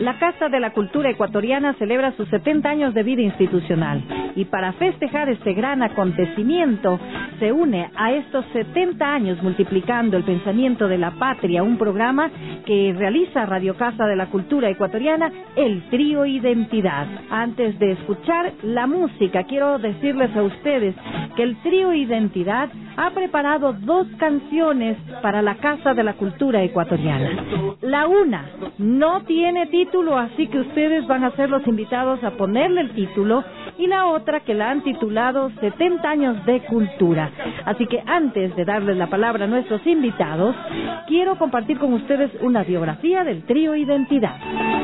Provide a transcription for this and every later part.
La Casa de la Cultura Ecuatoriana celebra sus 70 años de vida institucional y para festejar este gran acontecimiento se une a estos 70 años multiplicando el pensamiento de la patria, un programa que realiza Radio Casa de la Cultura Ecuatoriana, el Trío Identidad. Antes de escuchar la música, quiero decirles a ustedes que el Trío Identidad ha preparado 2 canciones para la Casa de la Cultura Ecuatoriana. La una no tiene título, así que ustedes van a ser los invitados a ponerle el título, y la otra que la han titulado 70 años de cultura. Así que antes de darles la palabra a nuestros invitados, quiero compartir con ustedes una biografía del Trío Identidad.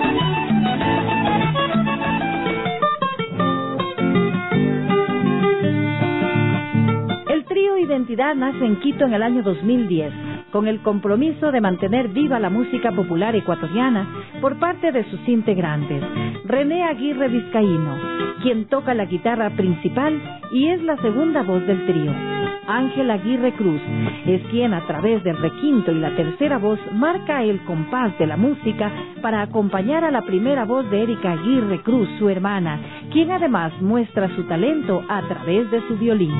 El Trío Identidad nace en Quito en el año 2010, con el compromiso de mantener viva la música popular ecuatoriana por parte de sus integrantes. René Aguirre Vizcaíno, quien toca la guitarra principal y es la segunda voz del trío. Ángel Aguirre Cruz es quien a través del requinto y la tercera voz marca el compás de la música para acompañar a la primera voz de Erika Aguirre Cruz, su hermana, quien además muestra su talento a través de su violín.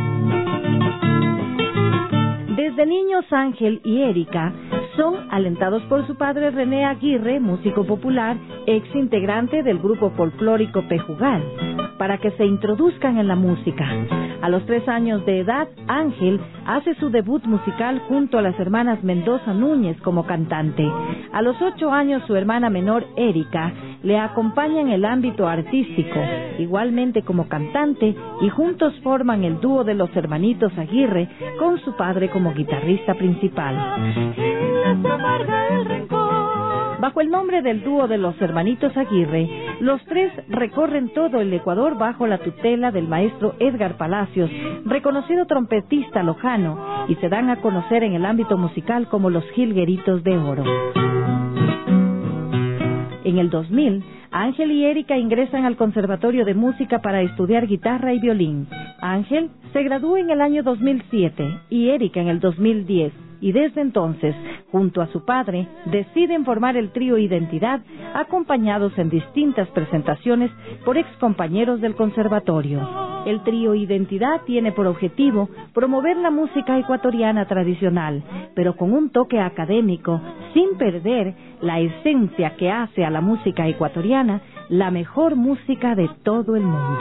Desde niños, Ángel y Erika son alentados por su padre René Aguirre, músico popular, ex integrante del grupo folclórico Pejugal, para que se introduzcan en la música. A los 3 años de edad, Ángel hace su debut musical junto a las hermanas Mendoza Núñez como cantante. A los 8 años, su hermana menor, Erika, le acompaña en el ámbito artístico, igualmente como cantante, y juntos forman el dúo de los hermanitos Aguirre, con su padre como guitarrista principal. Bajo el nombre del dúo de los hermanitos Aguirre, los 3 recorren todo el Ecuador bajo la tutela del maestro Edgar Palacios, reconocido trompetista lojano, y se dan a conocer en el ámbito musical como los Jilgueritos de Oro. En el 2000, Ángel y Erika ingresan al Conservatorio de Música para estudiar guitarra y violín. Ángel se graduó en el año 2007 y Erika en el 2010. Y desde entonces, junto a su padre, deciden formar el Trío Identidad, acompañados en distintas presentaciones por excompañeros del conservatorio. El Trío Identidad tiene por objetivo promover la música ecuatoriana tradicional, pero con un toque académico, sin perder la esencia que hace a la música ecuatoriana la mejor música de todo el mundo.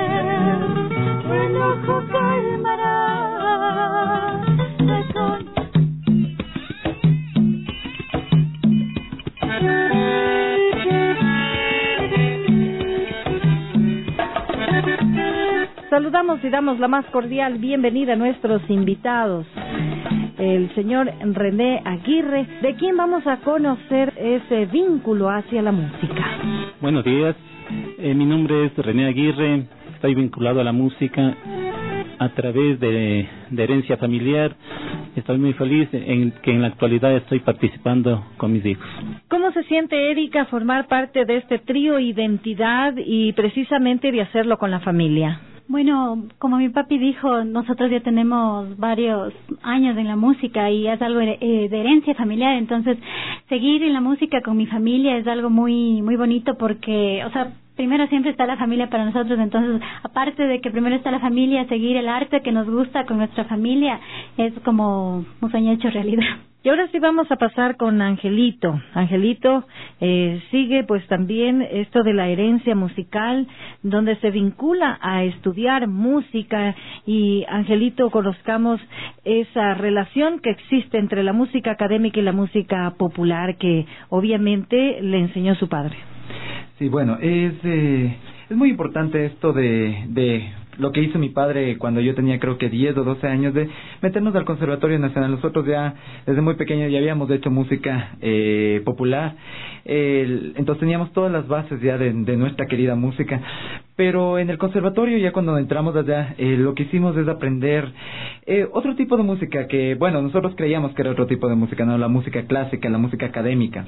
Saludamos y damos la más cordial bienvenida a nuestros invitados. El señor René Aguirre, de quien vamos a conocer ese vínculo hacia la música. Buenos días, mi nombre es René Aguirre, estoy vinculado a la música a través de herencia familiar. Estoy muy feliz en que en la actualidad estoy participando con mis hijos. ¿Cómo se siente, Erika, formar parte de este Trío Identidad y precisamente de hacerlo con la familia? Bueno, como mi papi dijo, nosotros ya tenemos varios años en la música y es algo de herencia familiar, entonces seguir en la música con mi familia es algo muy bonito porque, primero siempre está la familia para nosotros, entonces aparte de que primero está la familia, seguir el arte que nos gusta con nuestra familia es como un sueño hecho realidad. Y ahora sí vamos a pasar con Angelito. Angelito sigue pues también esto de la herencia musical, donde se vincula a estudiar música. Y Angelito, conozcamos esa relación que existe entre la música académica y la música popular que obviamente le enseñó su padre. Sí, bueno, es muy importante esto de lo que hizo mi padre cuando yo tenía creo que 10 o 12 años, de meternos al Conservatorio Nacional. Nosotros ya desde muy pequeños ya habíamos hecho música popular, entonces teníamos todas las bases ya de nuestra querida música, pero en el conservatorio ya cuando entramos allá lo que hicimos es aprender otro tipo de música que, bueno, nosotros creíamos que era otro tipo de música, no la música clásica, la música académica.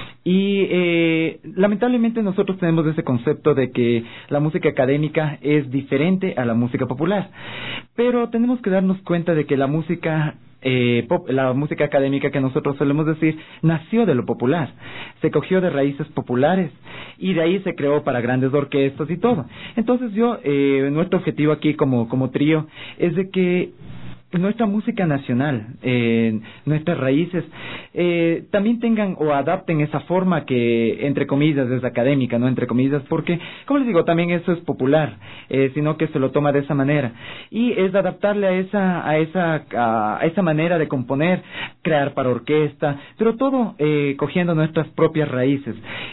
Y lamentablemente nosotros tenemos ese concepto de que la música académica es diferente a la música popular, pero tenemos que darnos cuenta de que la música la música académica que nosotros solemos decir, nació de lo popular, se cogió de raíces populares y de ahí se creó para grandes orquestas y todo. Entonces nuestro objetivo aquí como trío es de que nuestra música nacional, nuestras raíces, también tengan o adapten esa forma que, entre comillas, es académica, ¿no? Entre comillas, porque, como les digo, también eso es popular, sino que se lo toma de esa manera. Y es adaptarle a esa manera de componer, crear para orquesta, pero todo cogiendo nuestras propias raíces.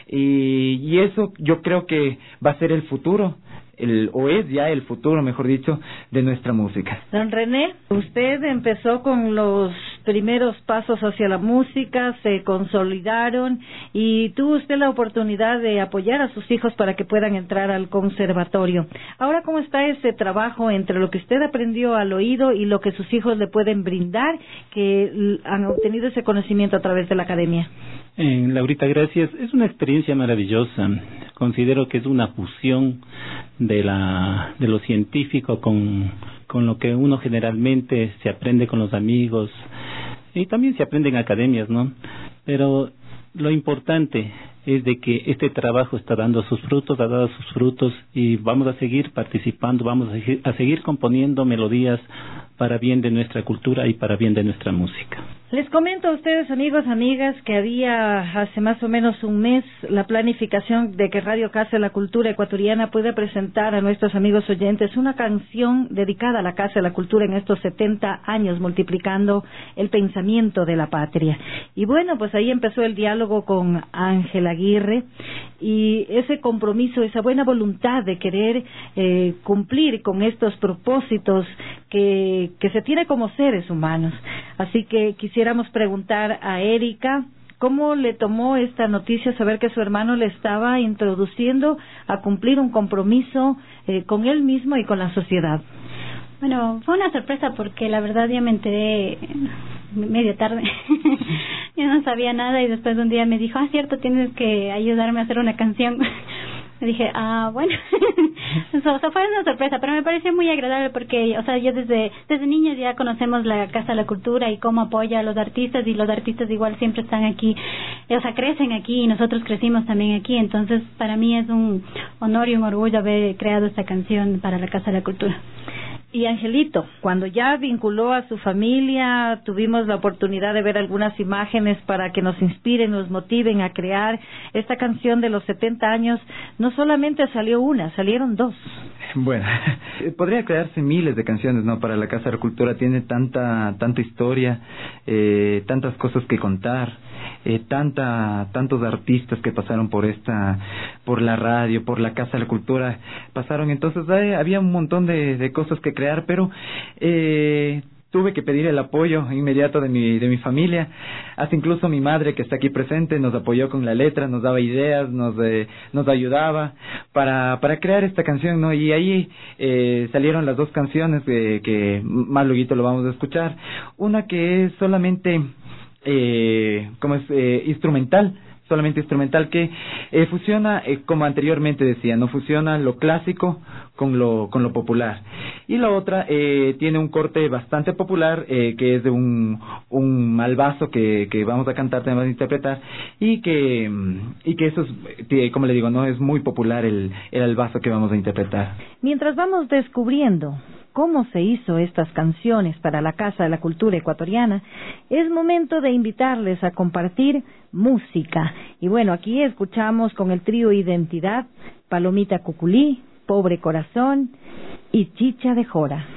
Y eso yo creo que va a ser el futuro. O es ya el futuro, mejor dicho, de nuestra música. Don René, usted empezó con los primeros pasos hacia la música, se consolidaron y tuvo usted la oportunidad de apoyar a sus hijos para que puedan entrar al conservatorio. Ahora, ¿cómo está ese trabajo entre lo que usted aprendió al oído y lo que sus hijos le pueden brindar, que han obtenido ese conocimiento a través de la academia? Laurita, gracias. Es una experiencia maravillosa. Considero que es una fusión de lo científico con lo que uno generalmente se aprende con los amigos y también se aprende en academias, ¿no? Pero lo importante es de que este trabajo está dando sus frutos, ha dado sus frutos y vamos a seguir participando, vamos a seguir componiendo melodías para bien de nuestra cultura y para bien de nuestra música. Les comento a ustedes, amigos, amigas, que había hace más o menos un mes la planificación de que Radio Casa de la Cultura Ecuatoriana pueda presentar a nuestros amigos oyentes una canción dedicada a la Casa de la Cultura en estos 70 años, multiplicando el pensamiento de la patria. Y bueno, pues ahí empezó el diálogo con Ángel Aguirre y ese compromiso, esa buena voluntad de querer cumplir con estos propósitos que se tiene como seres humanos. Así que quisiéramos preguntar a Erika, ¿cómo le tomó esta noticia saber que su hermano le estaba introduciendo a cumplir un compromiso con él mismo y con la sociedad? Bueno, fue una sorpresa porque la verdad ya me enteré medio tarde. Yo no sabía nada y después de un día me dijo, cierto, tienes que ayudarme a hacer una canción. Me dije, bueno, eso fue una sorpresa, pero me pareció muy agradable porque, o sea, yo desde niños ya conocemos la Casa de la Cultura y cómo apoya a los artistas, y los artistas igual siempre están aquí, o sea, crecen aquí y nosotros crecimos también aquí, entonces para mí es un honor y un orgullo haber creado esta canción para la Casa de la Cultura. Y Angelito, cuando ya vinculó a su familia, tuvimos la oportunidad de ver algunas imágenes para que nos inspiren, nos motiven a crear esta canción de los 70 años. No solamente salió una, salieron dos. Bueno, podría crearse miles de canciones, ¿no? Para la Casa de la Cultura tiene tanta historia, tantas cosas que contar, tantos artistas que pasaron por la radio, por la Casa de la Cultura, pasaron, entonces había un montón de cosas que crear, pero tuve que pedir el apoyo inmediato de mi familia, hasta incluso mi madre, que está aquí presente, nos apoyó con la letra, nos daba ideas, nos ayudaba para crear esta canción, ¿no? Y ahí salieron las dos canciones que más luego lo vamos a escuchar. Una que es solamente instrumental, solamente instrumental, que fusiona, como anteriormente decía, no fusiona lo clásico con lo popular. Y la otra tiene un corte bastante popular, que es de un malvazo que vamos a cantar, tenemos que interpretar, y que eso es, como le digo, no es muy popular el albazo que vamos a interpretar. Mientras vamos descubriendo cómo se hizo estas canciones para la Casa de la Cultura Ecuatoriana, es momento de invitarles a compartir música. Y bueno, aquí escuchamos con el trío Identidad, Palomita Cuculí, Pobre Corazón y Chicha de Jora.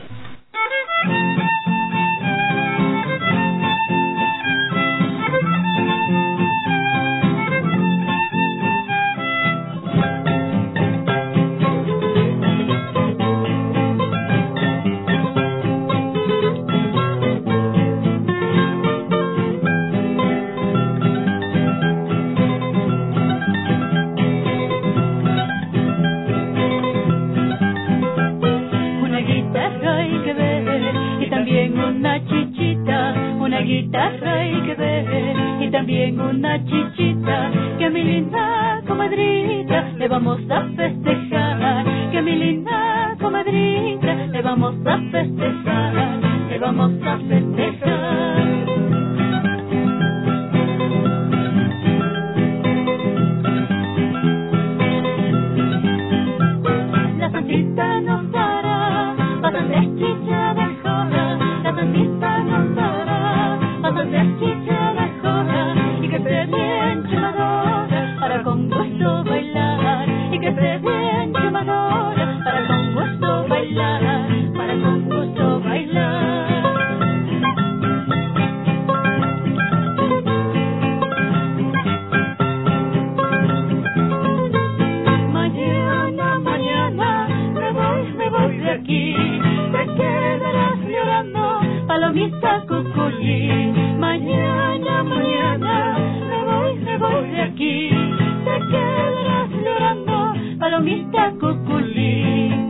Una guitarra hay que ver y también una chichita, que a mi linda comadrita le vamos a festejar, que a mi linda comadrita le vamos a festejar, le vamos a festejar. palomita cuculí. Mañana, mañana me voy de aquí. Te quedarás llorando, palomita cuculí.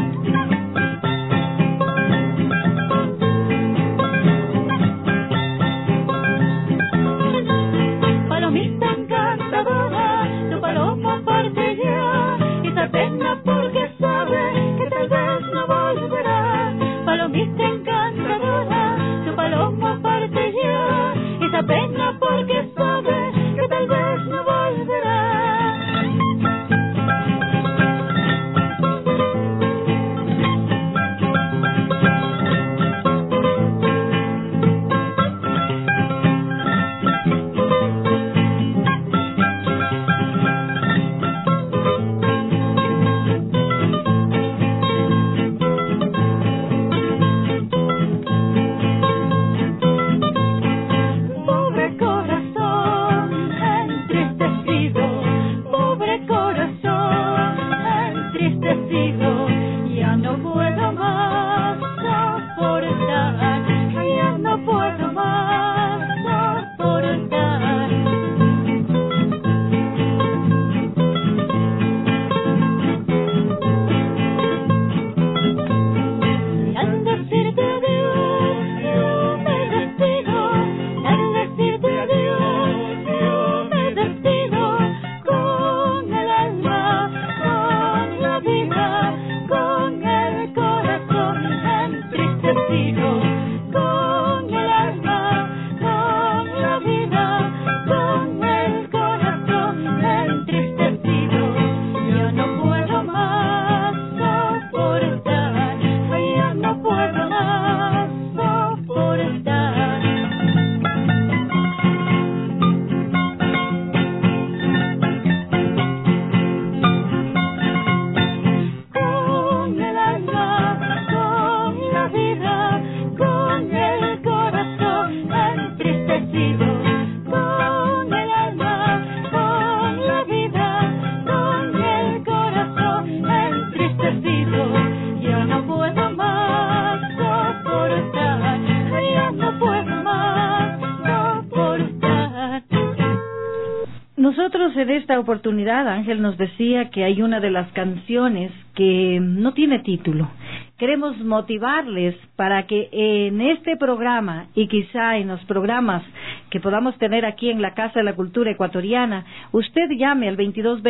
Palomita encantadora, tu paloma parte ya, y se pena porque sabe que tal vez no volverá. Palomita encantadora, tu paloma parte ya, y se pena porque sabe que tal vez no volverá. Nosotros en esta oportunidad, Ángel nos decía que hay una de las canciones que no tiene título. Queremos motivarles para que en este programa y quizá en los programas que podamos tener aquí en la Casa de la Cultura Ecuatoriana, usted llame al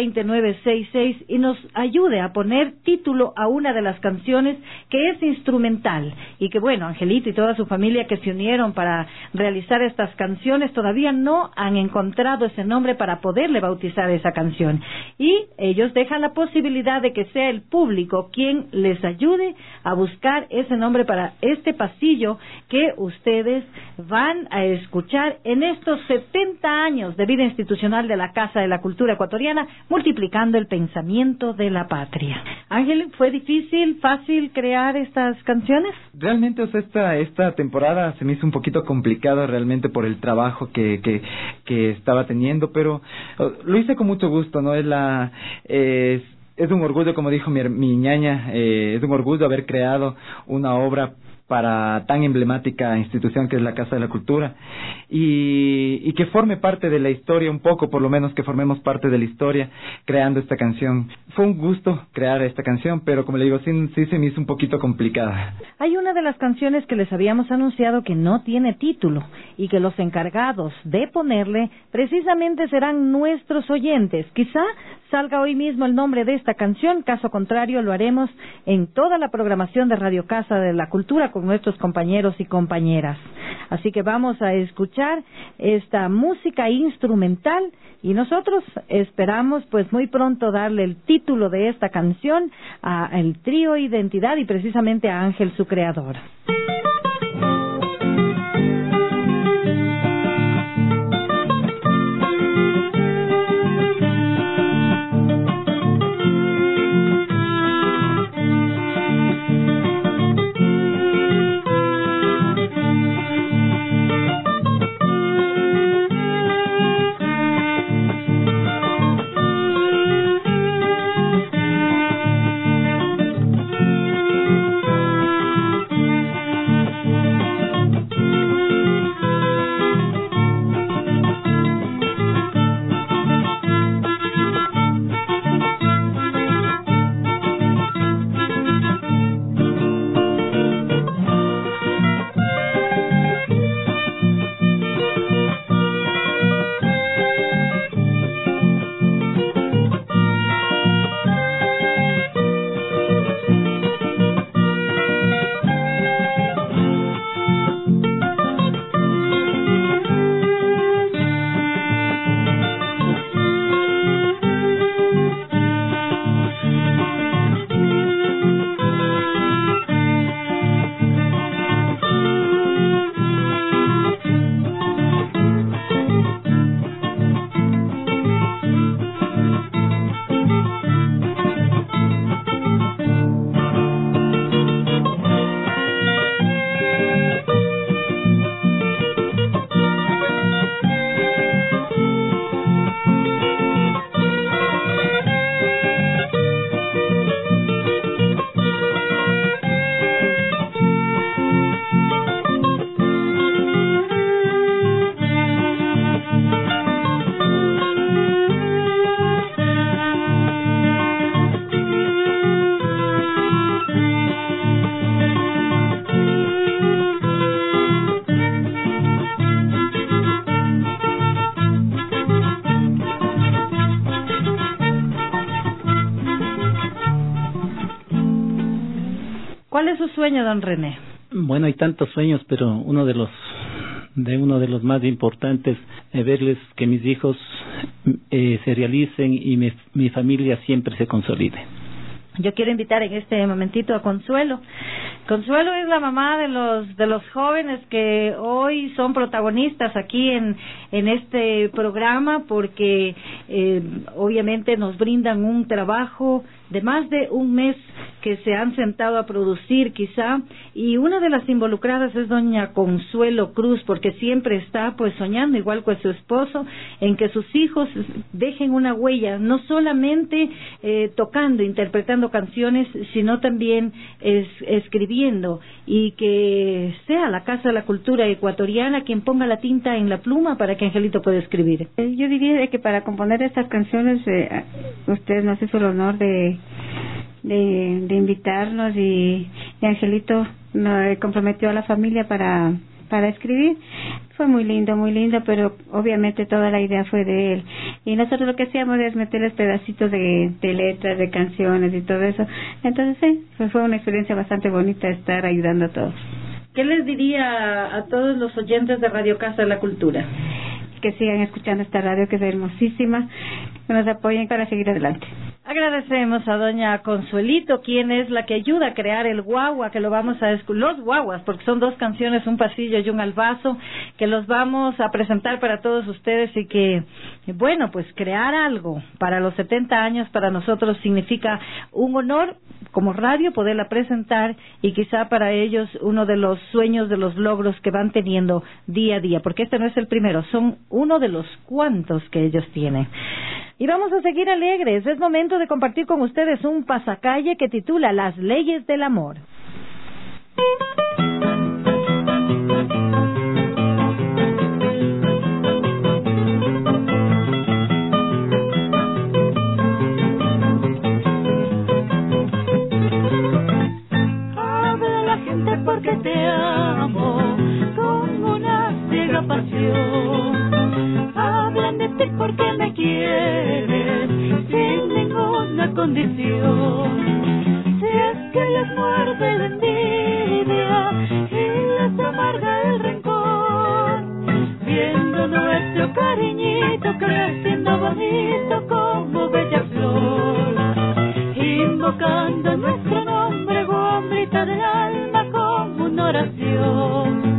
2220-966 y nos ayude a poner título a una de las canciones que es instrumental y que, bueno, Angelito y toda su familia que se unieron para realizar estas canciones todavía no han encontrado ese nombre para poderle bautizar esa canción. Y ellos dejan la posibilidad de que sea el público quien les ayude a buscar ese nombre para este pasillo que ustedes van a escuchar en estos 70 años de vida institucional de la Casa de la Cultura Ecuatoriana, multiplicando el pensamiento de la patria. Ángel, ¿fue difícil, fácil crear estas canciones? Realmente, o sea, esta temporada se me hizo un poquito complicado realmente por el trabajo que estaba teniendo, pero lo hice con mucho gusto, ¿no? Es un orgullo, como dijo mi ñaña, es un orgullo haber creado una obra para tan emblemática institución que es la Casa de la Cultura y que forme parte de la historia un poco, por lo menos que formemos parte de la historia creando esta canción. Fue un gusto crear esta canción, pero como le digo, sí se me hizo un poquito complicada. Hay una de las canciones que les habíamos anunciado que no tiene título y que los encargados de ponerle precisamente serán nuestros oyentes. Quizá salga hoy mismo el nombre de esta canción, caso contrario lo haremos en toda la programación de Radio Casa de la Cultura con nuestros compañeros y compañeras. Así que vamos a escuchar esta música instrumental y nosotros esperamos pues muy pronto darle el título de esta canción al trío Identidad y precisamente a Ángel, su creador. ¿Cuál es su sueño, don René? Bueno, hay tantos sueños, pero uno de los más importantes es verles que mis hijos se realicen y mi familia siempre se consolide. Yo quiero invitar en este momentito a Consuelo. Consuelo es la mamá de los jóvenes que hoy son protagonistas aquí en este programa, porque obviamente nos brindan un trabajo de más de un mes que se han sentado a producir quizá, y una de las involucradas es doña Consuelo Cruz, porque siempre está pues soñando, igual que su esposo, en que sus hijos dejen una huella, no solamente tocando, interpretando canciones, sino también escribiendo, y que sea la Casa de la Cultura Ecuatoriana quien ponga la tinta en la pluma para que Angelito pueda escribir. Yo diría que para componer estas canciones usted nos hizo el honor de invitarnos, y Angelito nos comprometió a la familia para escribir. Fue muy lindo, pero obviamente toda la idea fue de él, y nosotros lo que hacíamos es meterles pedacitos de letras, de canciones y todo eso. Entonces sí, fue una experiencia bastante bonita estar ayudando a todos. ¿Qué les diría a todos los oyentes de Radio Casa de la Cultura? Que sigan escuchando esta radio, que es hermosísima, que nos apoyen para seguir adelante. Agradecemos a doña Consuelito, quien es la que ayuda a crear el guagua, que lo vamos a los guaguas, porque son 2 canciones, un pasillo y un albazo, que los vamos a presentar para todos ustedes, y que, bueno, pues crear algo para los 70 años para nosotros significa un honor como radio poderla presentar, y quizá para ellos uno de los sueños, de los logros que van teniendo día a día, porque este no es el primero, son uno de los cuantos que ellos tienen. Y vamos a seguir alegres. Es momento de compartir con ustedes un pasacalle que titula Las leyes del amor. Habla la gente porque te amo con una ciega pasión. Hablan de ti porque me quieres sin ninguna condición. Si es que les muerde la envidia y les amarga el rencor, viendo nuestro cariñito creciendo bonito como bella flor, invocando nuestro nombre, guambrita del alma, como una oración.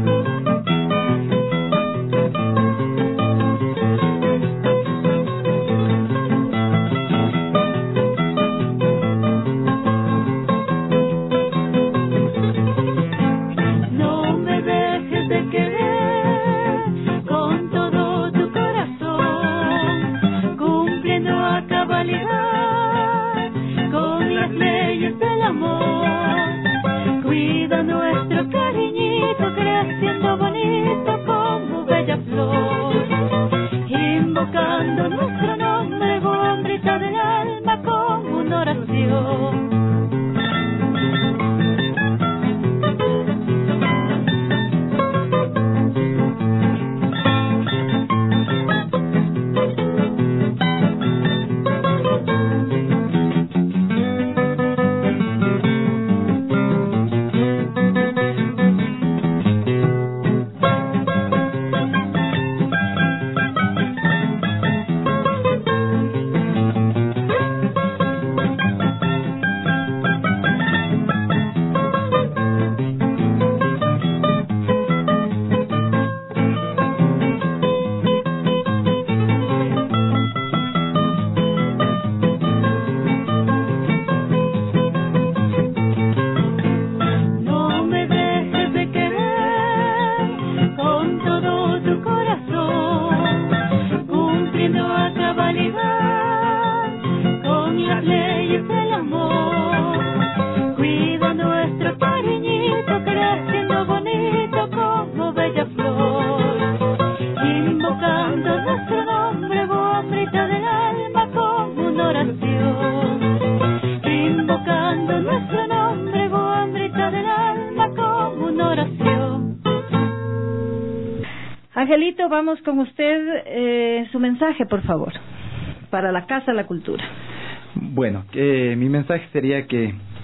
Con las leyes del amor, cuida nuestro cariñito creciendo bonito como bella flor, invocando nuestro nombre, guambrita del alma, como una oración. Angelito, vamos con usted, su mensaje, por favor, para la Casa de la Cultura. Bueno, mi mensaje sería que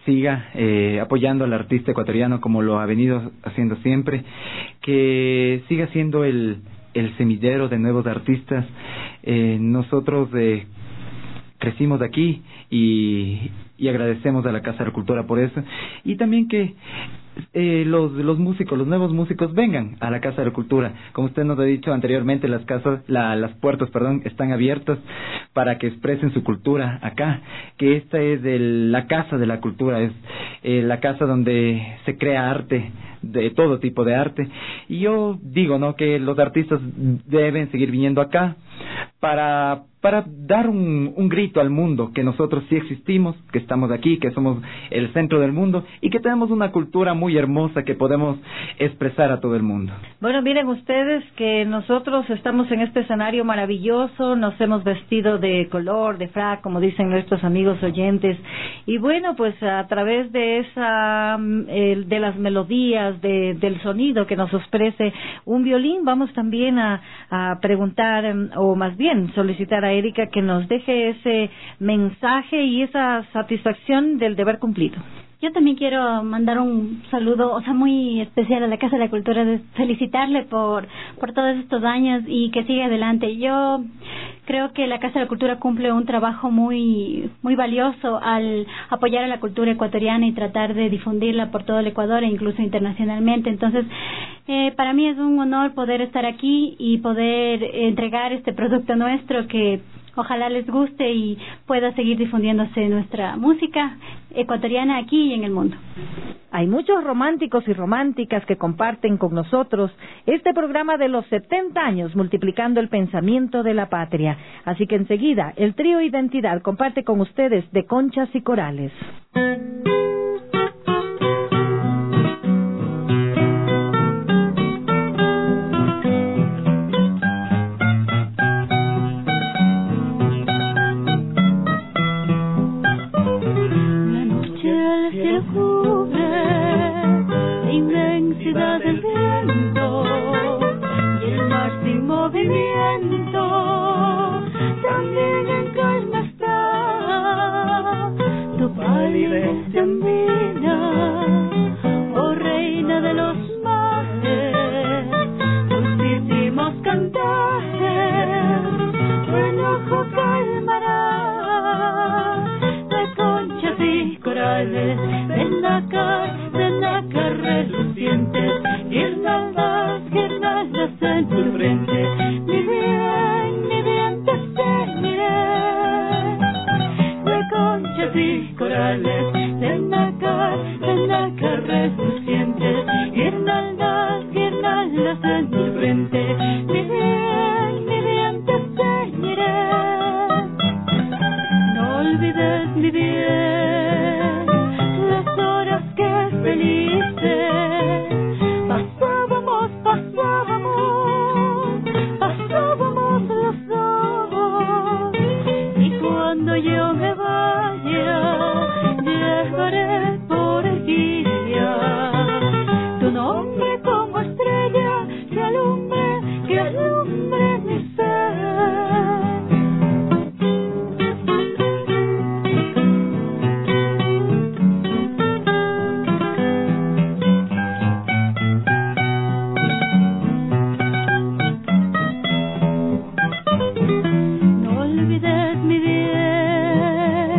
siga apoyando al artista ecuatoriano como lo ha venido haciendo siempre, que siga siendo el semillero de nuevos artistas. Nosotros crecimos aquí y agradecemos a la Casa de la Cultura por eso, y también que los músicos, los nuevos músicos vengan a la Casa de la Cultura. Como usted nos ha dicho anteriormente, las puertas, están abiertas para que expresen su cultura acá, que esta es la Casa de la Cultura, es la casa donde se crea arte, de todo tipo de arte. Y yo digo, ¿no?, que los artistas deben seguir viniendo acá para dar un grito al mundo, que nosotros sí existimos, que estamos aquí, que somos el centro del mundo y que tenemos una cultura muy hermosa que podemos expresar a todo el mundo. Bueno, miren ustedes que nosotros estamos en este escenario maravilloso, nos hemos vestido de color, de frac, como dicen nuestros amigos oyentes, y bueno, pues a través de de las melodías, del sonido que nos ofrece un violín, vamos también a preguntar, o más bien solicitar a Erika que nos deje ese mensaje y esa satisfacción del deber cumplido. Yo también quiero mandar un saludo, muy especial a la Casa de la Cultura, de felicitarle por todos estos años y que siga adelante. Yo creo que la Casa de la Cultura cumple un trabajo muy muy valioso al apoyar a la cultura ecuatoriana y tratar de difundirla por todo el Ecuador e incluso internacionalmente. Entonces, para mí es un honor poder estar aquí y poder entregar este producto nuestro que ojalá les guste y pueda seguir difundiéndose nuestra música ecuatoriana aquí y en el mundo. Hay muchos románticos y románticas que comparten con nosotros este programa de los 70 años multiplicando el pensamiento de la patria. Así que enseguida el trío Identidad comparte con ustedes de Conchas y Corales. También en calma está tu palidez andina, oh reina de los mares, dulcísimos cantares, tu enojo calmará, de conchas y corales, de nácar relucientes, guirnaldas en tu frente, mi bien te seguiré, de conchas y corales, de nácar relucientes, guirnaldas en tu frente, mi bien te seguiré, no olvides mi bien, las horas que felices pasábamos los dos, y cuando yo me vaya llevaré por guía tu nombre como estrella que alumbre mi ser. No olvides mi bien,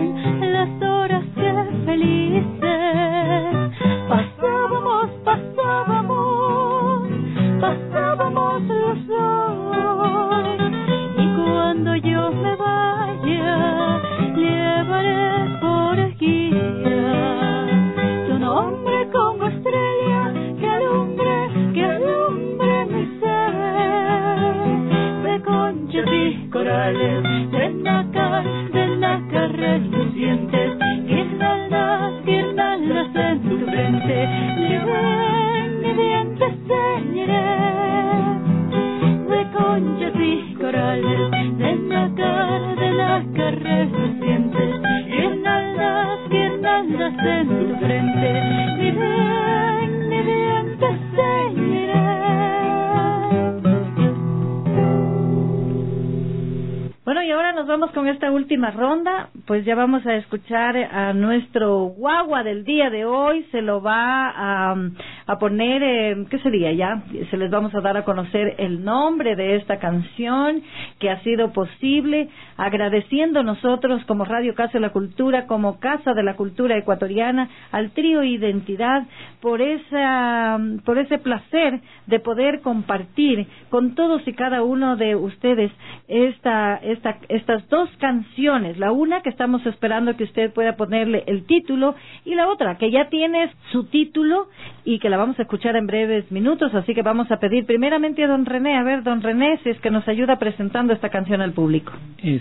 esta última ronda, pues ya vamos a escuchar a nuestro guagua del día de hoy. Se lo va a poner, ¿qué sería ya? Se les vamos a dar a conocer el nombre de esta canción que ha sido posible, agradeciendo nosotros como Radio Casa de la Cultura, como Casa de la Cultura Ecuatoriana, al trío Identidad por ese placer de poder compartir con todos y cada uno de ustedes estas dos canciones, la una que estamos esperando que usted pueda ponerle el título y la otra que ya tiene su título y que la vamos a escuchar en breves minutos, así que vamos a pedir primeramente a don René, a ver don René, si es que nos ayuda presentando esta canción al público.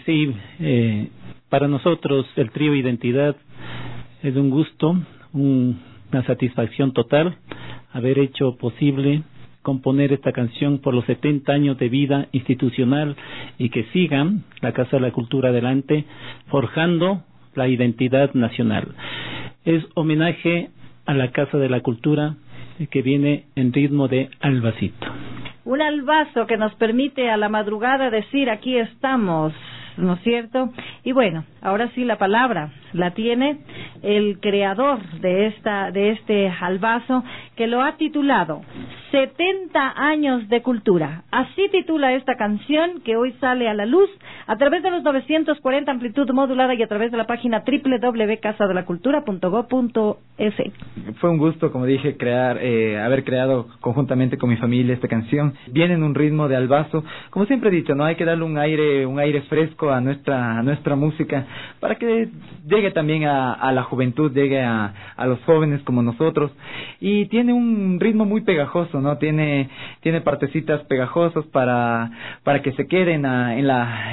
Para nosotros el trío Identidad es un gusto, una satisfacción total haber hecho posible componer esta canción por los 70 años de vida institucional y que sigan la Casa de la Cultura adelante forjando la identidad nacional. Es homenaje a la Casa de la Cultura que viene en ritmo de albacito. Un albazo que nos permite a la madrugada decir aquí estamos, ¿no es cierto? Y bueno, ahora sí la palabra la tiene el creador de este albazo, que lo ha titulado 70 años de cultura. Así titula esta canción que hoy sale a la luz a través de los 940 amplitud modulada y a través de la página www.casadelacultura.go.es. Fue un gusto, como dije, haber creado conjuntamente con mi familia esta canción. Viene en un ritmo de albazo, como siempre he dicho, no hay que darle un aire fresco a nuestra música para que llegue también a la juventud, llegue a los jóvenes como nosotros, y tiene un ritmo muy pegajoso, ¿no? Tiene partecitas pegajosas para que se queden en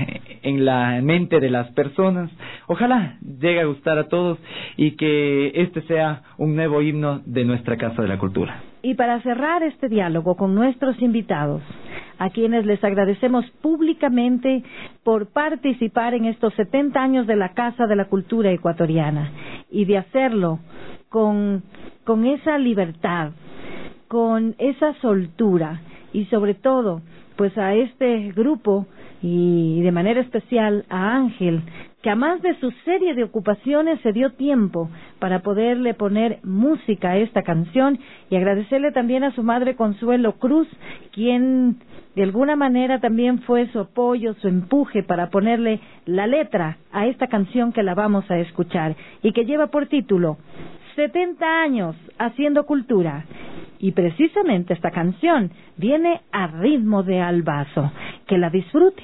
la mente de las personas. Ojalá llegue a gustar a todos y que este sea un nuevo himno de nuestra Casa de la Cultura. Y para cerrar este diálogo con nuestros invitados, a quienes les agradecemos públicamente por participar en estos 70 años de la Casa de la Cultura Ecuatoriana y de hacerlo con esa libertad, con esa soltura y sobre todo pues a este grupo y de manera especial a Ángel, que a más de su serie de ocupaciones se dio tiempo para poderle poner música a esta canción, y agradecerle también a su madre Consuelo Cruz, quien de alguna manera también fue su apoyo, su empuje para ponerle la letra a esta canción que la vamos a escuchar y que lleva por título 70 años haciendo cultura. Y precisamente esta canción viene a ritmo de albazo. Que la disfrute.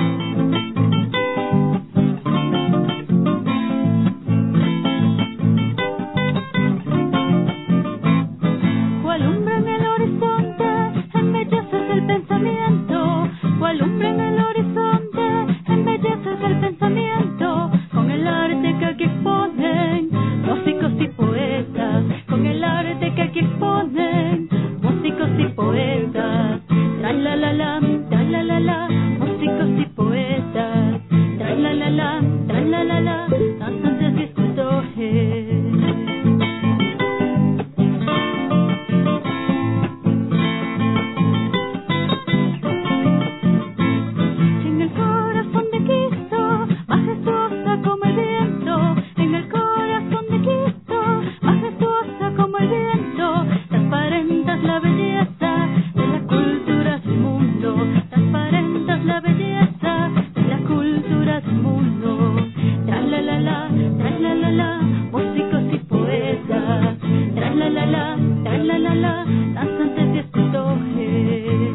Cual lumbre en el horizonte, embelleces el pensamiento. Cual lumbre en el horizonte, embelleces el pensamiento. Con el arte que aquí exponen músicos y poetas. Con el arte que aquí exponen músicos y poetas. Tra la la la, tra la la la, músicos y poetas. Tra la la la, cantantes y escritores. En el corazón de Cristo, majestuosa como el viento. En el corazón de Cristo, majestuosa como el viento. Transparentas la belleza de la cultura del mundo. Transparentas la belleza de la cultura del mundo. Tra la la, músicos y poetas. Tra la la, danzantes y escritores.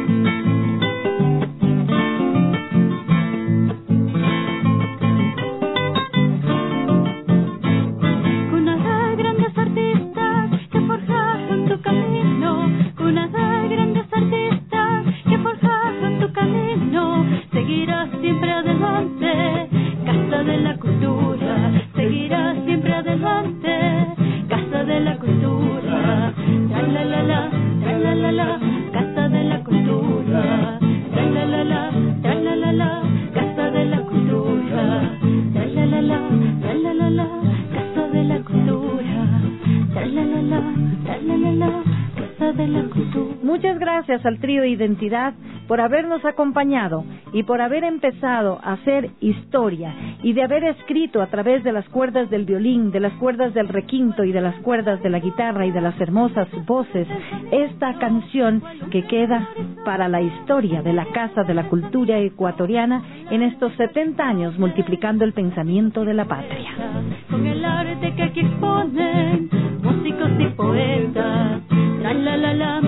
Cuna de grandes artistas que forjaron tu camino. Cuna de grandes artistas que forjaron tu camino. Seguirás siempre adelante, Casa de la Cultura. Seguirás siempre adelante, Casa de la Cultura. Tra la la, Casa de la Cultura. Tra la la, Casa de la Cultura. Tra la la, Casa de la Cultura. Tra la la, Casa de la Cultura. Muchas gracias al trío Identidad por habernos acompañado y por haber empezado a hacer historia y de haber escrito a través de las cuerdas del violín, de las cuerdas del requinto y de las cuerdas de la guitarra y de las hermosas voces, esta canción que queda para la historia de la Casa de la Cultura Ecuatoriana en estos 70 años multiplicando el pensamiento de la patria. Con el arte que aquí exponen músicos y poetas, tra la la la